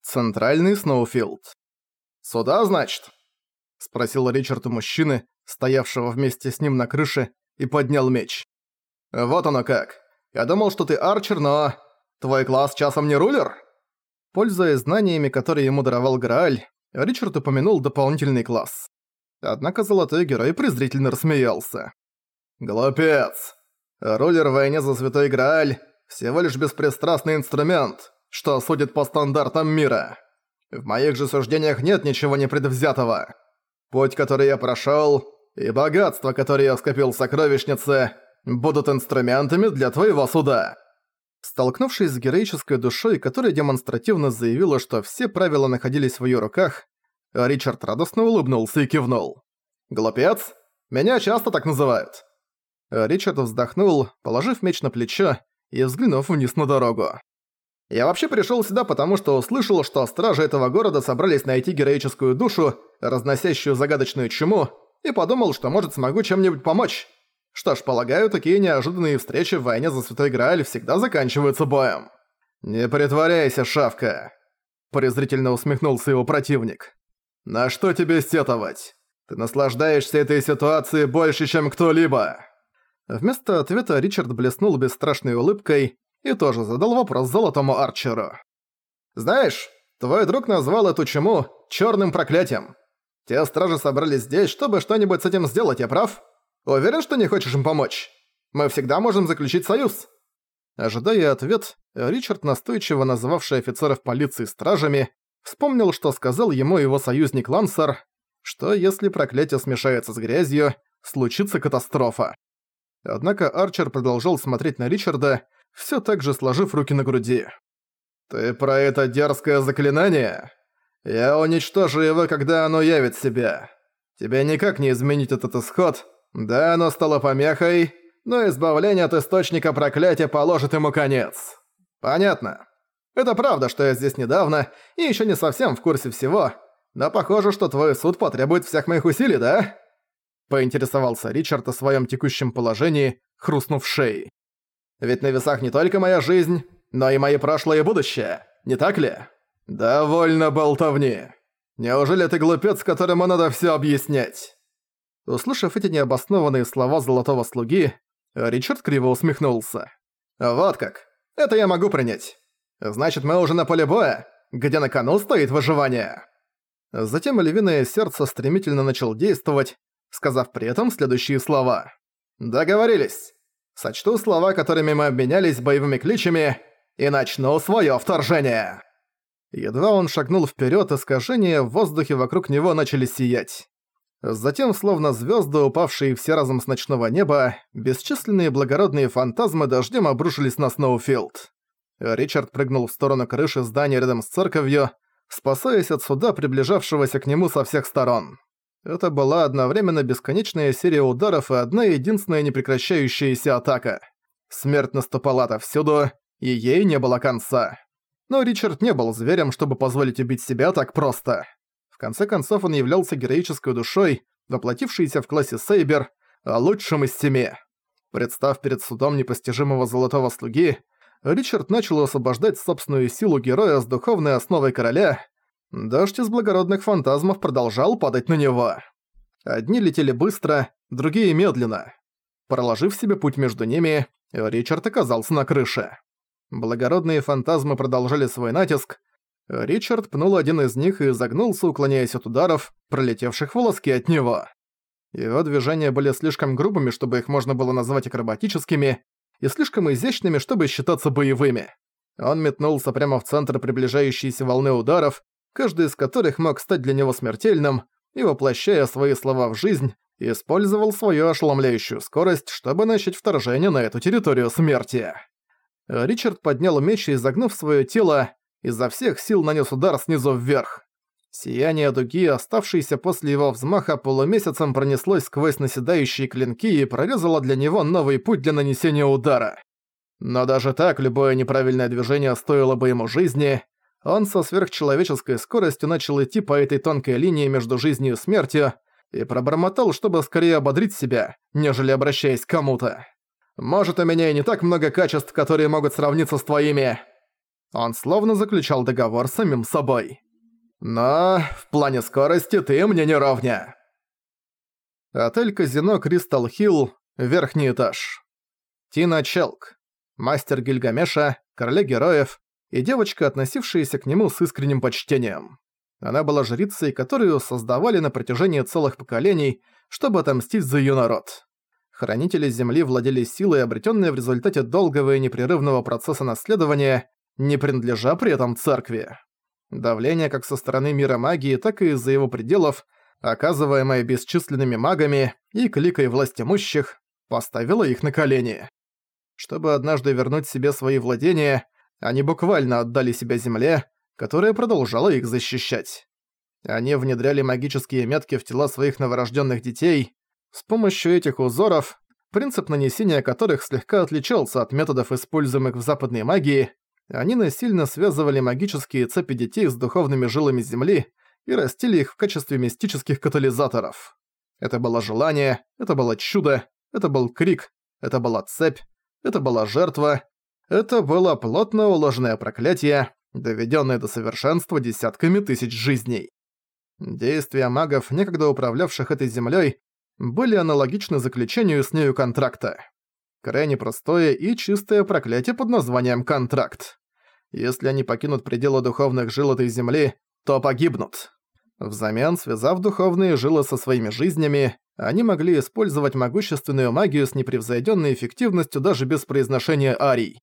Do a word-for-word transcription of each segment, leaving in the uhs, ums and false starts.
Центральный Сноуфилд. «Сюда, значит?» — спросил Ричард у мужчины, стоявшего вместе с ним на крыше, и поднял меч. «Вот оно как. Я думал, что ты арчер, но... Твой класс часом не рулер?» Пользуясь знаниями, которые ему даровал Грааль, Ричард упомянул дополнительный класс. Однако Золотой Герой презрительно рассмеялся. «Глупец! Рулер в войне за Святой Грааль – всего лишь беспристрастный инструмент, что судит по стандартам мира. В моих же суждениях нет ничего непредвзятого. Путь, который я прошёл, и богатство, которое я скопил в сокровищнице, будут инструментами для твоего суда». Столкнувшись с героической душой, которая демонстративно заявила, что все правила находились в её руках, Ричард радостно улыбнулся и кивнул. «Глупец? Меня часто так называют». Ричард вздохнул, положив меч на плечо и взглянув вниз на дорогу. «Я вообще пришёл сюда, потому что услышал, что стражи этого города собрались найти героическую душу, разносящую загадочную чуму, и подумал, что, может, смогу чем-нибудь помочь. Что ж, полагаю, такие неожиданные встречи в войне за Святой Грааль всегда заканчиваются боем». «Не притворяйся, шавка!» – презрительно усмехнулся его противник. «На что тебе сетовать? Ты наслаждаешься этой ситуацией больше, чем кто-либо!» Вместо ответа Ричард блеснул бесстрашной улыбкой и тоже задал вопрос Золотому Арчеру. «Знаешь, твой друг назвал эту чуму «чёрным проклятием». Те стражи собрались здесь, чтобы что-нибудь с этим сделать, я прав? Уверен, что не хочешь им помочь? Мы всегда можем заключить союз». Ожидая ответ, Ричард, настойчиво называвший офицеров полиции стражами, вспомнил, что сказал ему его союзник Лансар, что если проклятие смешается с грязью, случится катастрофа. Однако Арчер продолжал смотреть на Ричарда, всё так же сложив руки на груди. «Ты про это дерзкое заклинание? Я уничтожу его, когда оно явит себя. Тебе никак не изменить этот исход. Да, оно стало помехой, но избавление от источника проклятия положит ему конец. Понятно. Это правда, что я здесь недавно и ещё не совсем в курсе всего, но похоже, что твой суд потребует всех моих усилий, да?» Поинтересовался Ричард о своём текущем положении, хрустнув шеей. «Ведь на весах не только моя жизнь, но и мои прошлое и будущее, не так ли?» «Довольно болтовни. Неужели ты глупец, которому надо всё объяснять?» Услышав эти необоснованные слова Золотого Слуги, Ричард криво усмехнулся. «Вот как. Это я могу принять. Значит, мы уже на поле боя, где на кону стоит выживание». Затем львиное сердце стремительно начал действовать, сказав при этом следующие слова. «Договорились. Сочту слова, которыми мы обменялись боевыми кличами, и начну своё вторжение». Едва он шагнул вперёд, искажения в воздухе вокруг него начали сиять. Затем, словно звёзды, упавшие все разом с ночного неба, бесчисленные благородные фантазмы дождем обрушились на Сноуфилд. Ричард прыгнул в сторону крыши здания рядом с церковью, спасаясь от суда, приближавшегося к нему со всех сторон. Это была одновременно бесконечная серия ударов и одна единственная непрекращающаяся атака. Смерть наступала отовсюду, и ей не было конца. Но Ричард не был зверем, чтобы позволить убить себя так просто. В конце концов, он являлся героической душой, воплотившейся в классе Сейбер, а лучшим из семи. Представ перед судом непостижимого Золотого Слуги, Ричард начал освобождать собственную силу героя с духовной основой короля. Дождь из благородных фантазмов продолжал падать на него. Одни летели быстро, другие медленно. Проложив себе путь между ними, Ричард оказался на крыше. Благородные фантазмы продолжали свой натиск. Ричард пнул один из них и изогнулся, уклоняясь от ударов, пролетевших волоски от него. Его движения были слишком грубыми, чтобы их можно было назвать акробатическими, и слишком изящными, чтобы считаться боевыми. Он метнулся прямо в центр приближающейся волны ударов, каждый из которых мог стать для него смертельным, и, воплощая свои слова в жизнь, использовал свою ошеломляющую скорость, чтобы начать вторжение на эту территорию смерти. Ричард поднял меч и, изогнув своё тело, изо всех сил нанес удар снизу вверх. Сияние дуги, оставшееся после его взмаха, полумесяцем пронеслось сквозь наседающие клинки и прорезало для него новый путь для нанесения удара. Но даже так, любое неправильное движение стоило бы ему жизни. Он со сверхчеловеческой скоростью начал идти по этой тонкой линии между жизнью и смертью и пробормотал, чтобы скорее ободрить себя, нежели обращаясь к кому-то. «Может, у меня и не так много качеств, которые могут сравниться с твоими». Он словно заключал договор с самим собой. Но в плане скорости ты мне не ровня. Отель-казино Кристал Хилл, верхний этаж. Тина Челк, мастер Гильгамеша, короля героев и девочка, относившаяся к нему с искренним почтением. Она была жрицей, которую создавали на протяжении целых поколений, чтобы отомстить за её народ. Хранители Земли владели силой, обретённой в результате долгого и непрерывного процесса наследования, не принадлежа при этом церкви. Давление как со стороны мира магии, так и из-за его пределов, оказываемое бесчисленными магами и кликой властимущих, поставило их на колени. Чтобы однажды вернуть себе свои владения, они буквально отдали себя земле, которая продолжала их защищать. Они внедряли магические метки в тела своих новорожденных детей. С помощью этих узоров, принцип нанесения которых слегка отличался от методов, используемых в западной магии, они насильно связывали магические цепи детей с духовными жилами Земли и растили их в качестве мистических катализаторов. Это было желание, это было чудо, это был крик, это была цепь, это была жертва, это было плотно уложенное проклятие, доведённое до совершенства десятками тысяч жизней. Действия магов, некогда управлявших этой землёй, были аналогичны заключению с нею контракта. Крайне простое и чистое проклятие под названием «контракт». Если они покинут пределы духовных жил этой земли, то погибнут. Взамен, связав духовные жилы со своими жизнями, они могли использовать могущественную магию с непревзойденной эффективностью даже без произношения арий.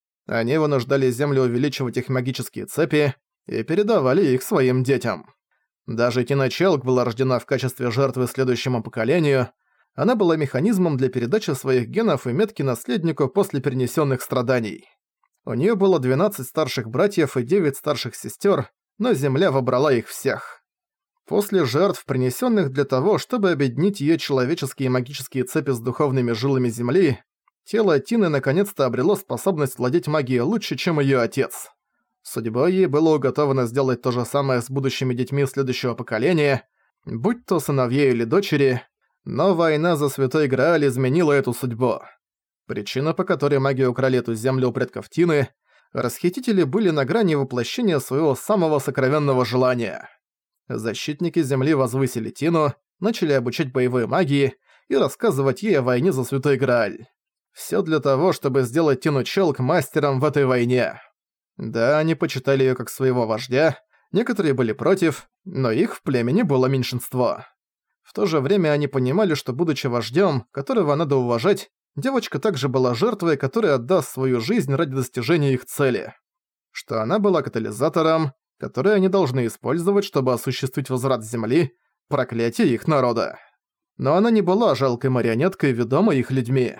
Они вынуждали Землю увеличивать их магические цепи и передавали их своим детям. Даже Тина Челк была рождена в качестве жертвы следующему поколению. Она была механизмом для передачи своих генов и метки наследнику после перенесенных страданий. У нее было двенадцать старших братьев и девять старших сестер, но Земля вобрала их всех. После жертв, принесенных для того, чтобы объединить ее человеческие магические цепи с духовными жилами Земли, тело Тины наконец-то обрело способность владеть магией лучше, чем ее отец. Судьбой ей было уготовано сделать то же самое с будущими детьми следующего поколения, будь то сыновья или дочери, но война за Святой Грааль изменила эту судьбу. Причина, по которой маги украли эту землю у предков Тины, расхитители были на грани воплощения своего самого сокровенного желания. Защитники Земли возвысили Тину, начали обучать боевой магии и рассказывать ей о войне за Святой Грааль. Всё для того, чтобы сделать Тину Челк мастером в этой войне. Да, они почитали её как своего вождя, некоторые были против, но их в племени было меньшинство. В то же время они понимали, что, будучи вождём, которого надо уважать, девочка также была жертвой, которая отдаст свою жизнь ради достижения их цели. Что она была катализатором, который они должны использовать, чтобы осуществить возврат Земли, проклятие их народа. Но она не была жалкой марионеткой, ведомой их людьми.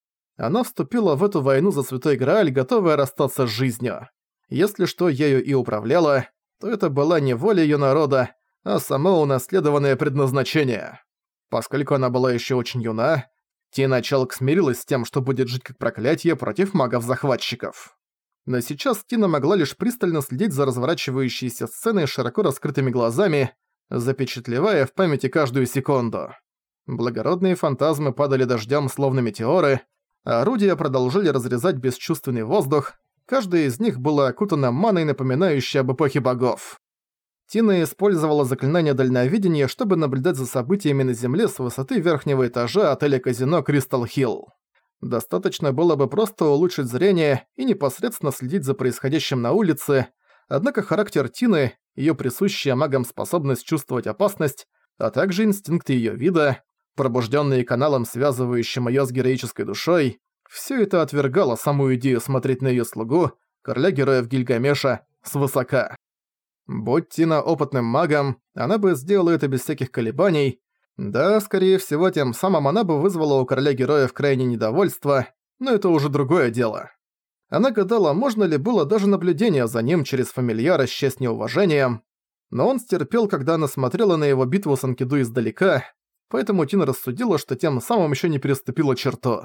Она вступила в эту войну за Святой Грааль, готовая расстаться с жизнью. Если что ею и управляло, то это была не воля её народа, а само унаследованное предназначение. Поскольку она была ещё очень юна, Тина Челк смирилась с тем, что будет жить как проклятие против магов-захватчиков. Но сейчас Тина могла лишь пристально следить за разворачивающейся сценой широко раскрытыми глазами, запечатлевая в памяти каждую секунду. Благородные фантазмы падали дождём словно метеоры, а орудия продолжили разрезать бесчувственный воздух, каждое из них было окутано маной, напоминающей об эпохе богов. Тина использовала заклинание дальновидения, чтобы наблюдать за событиями на Земле с высоты верхнего этажа отеля-казино Кристал Хилл. Достаточно было бы просто улучшить зрение и непосредственно следить за происходящим на улице, однако характер Тины, её присущая магам способность чувствовать опасность, а также инстинкты её вида, пробуждённые каналом, связывающим её с героической душой, всё это отвергало саму идею смотреть на её слугу, короля героев Гильгамеша, свысока. Будь Тина опытным магом, она бы сделала это без всяких колебаний. Да, скорее всего, тем самым она бы вызвала у короля героев крайнее недовольство, но это уже другое дело. Она гадала, можно ли было даже наблюдение за ним через фамильяра счесть неуважением, но он стерпел, когда она смотрела на его битву с Анкиду издалека, поэтому Тина рассудила, что тем самым ещё не переступила черту.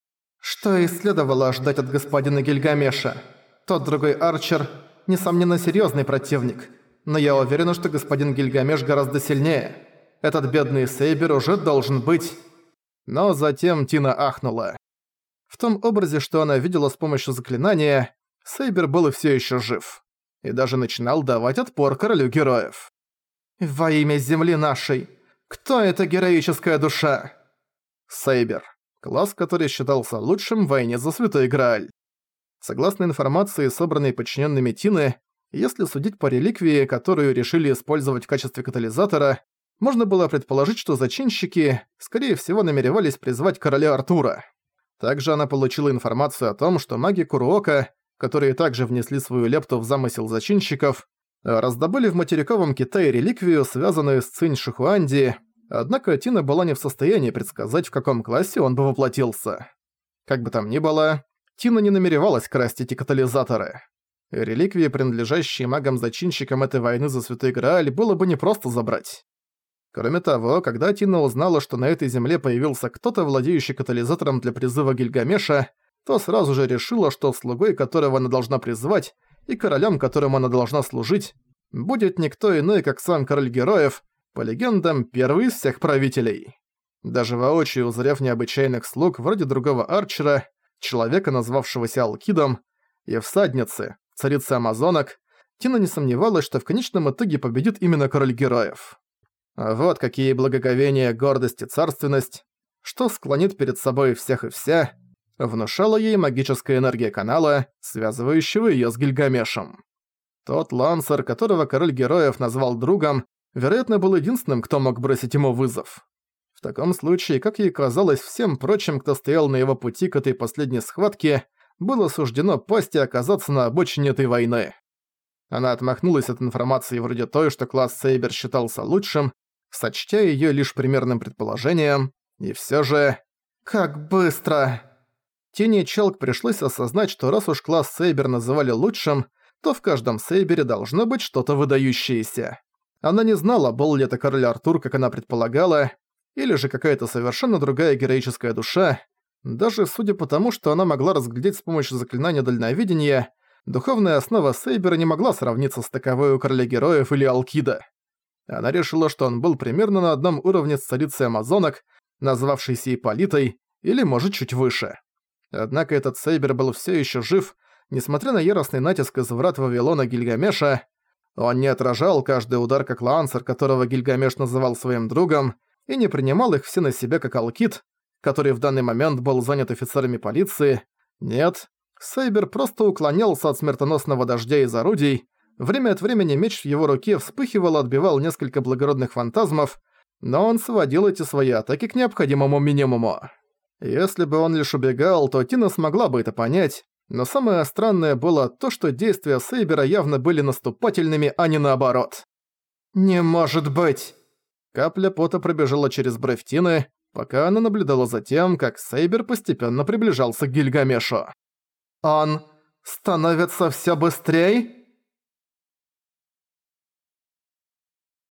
Что и следовало ожидать от господина Гильгамеша. Тот другой Арчер, несомненно, серьёзный противник, но я уверена, что господин Гильгамеш гораздо сильнее. Этот бедный Сейбер уже должен быть... Но затем Тина ахнула. В том образе, что она видела с помощью заклинания, Сейбер был и все еще жив. И даже начинал давать отпор королю героев. «Во имя земли нашей! Кто эта героическая душа?» Сейбер. Класс, который считался лучшим в войне за Святой Грааль. Согласно информации, собранной подчиненными Тины, если судить по реликвии, которую решили использовать в качестве катализатора, можно было предположить, что зачинщики, скорее всего, намеревались призвать короля Артура. Также она получила информацию о том, что маги Куруока, которые также внесли свою лепту в замысел зачинщиков, раздобыли в материковом Китае реликвию, связанную с Цинь Шихуанди, однако Тина была не в состоянии предсказать, в каком классе он бы воплотился. Как бы там ни было, Тина не намеревалась красть эти катализаторы. Реликвии, принадлежащие магам-зачинщикам этой войны за Святой Грааль, было бы непросто забрать. Кроме того, когда Тина узнала, что на этой земле появился кто-то, владеющий катализатором для призыва Гильгамеша, то сразу же решила, что слугой, которого она должна призвать, и королем, которому она должна служить, будет никто иной, как сам король героев, по легендам, первый из всех правителей. Даже воочию узрев необычайных слуг, вроде другого Арчера, человека, назвавшегося Алкидом, и всадницы, царицы амазонок, Тина не сомневалась, что в конечном итоге победит именно король героев. А вот какие благоговения, гордость и царственность, что склонит перед собой всех и вся, внушала ей магическая энергия канала, связывающего её с Гильгамешем. Тот Лансер, которого король героев назвал другом, вероятно, был единственным, кто мог бросить ему вызов. В таком случае, как ей казалось, всем прочим, кто стоял на его пути к этой последней схватке, было суждено пасть и оказаться на обочине этой войны. Она отмахнулась от информации вроде той, что класс Сейбер считался лучшим, сочтя её лишь примерным предположением, и всё же... «Как быстро!» Тине Челк пришлось осознать, что раз уж класс Сейбер называли лучшим, то в каждом Сейбере должно быть что-то выдающееся. Она не знала, был ли это король Артур, как она предполагала, или же какая-то совершенно другая героическая душа. Даже судя по тому, что она могла разглядеть с помощью заклинания дальновидения, духовная основа Сейбера не могла сравниться с таковой у короля героев или Алкида. Она решила, что он был примерно на одном уровне с царицей амазонок, назвавшейся Ипполитой, или, может, чуть выше. Однако этот Сейбер был все еще жив, несмотря на яростный натиск из врат Вавилона Гильгамеша. Он не отражал каждый удар, как Лансер, которого Гильгамеш называл своим другом, и не принимал их все на себя, как Алкид, который в данный момент был занят офицерами полиции. Нет, Сейбер просто уклонялся от смертоносного дождя из орудий. Время от времени меч в его руке вспыхивал и отбивал несколько благородных фантазмов, но он сводил эти свои атаки к необходимому минимуму. Если бы он лишь убегал, то Тина смогла бы это понять, но самое странное было то, что действия Сейбера явно были наступательными, а не наоборот. «Не может быть!» Капля пота пробежала через бровь Тины, пока она наблюдала за тем, как Сейбер постепенно приближался к Гильгамешу. «Он становится всё быстрей?»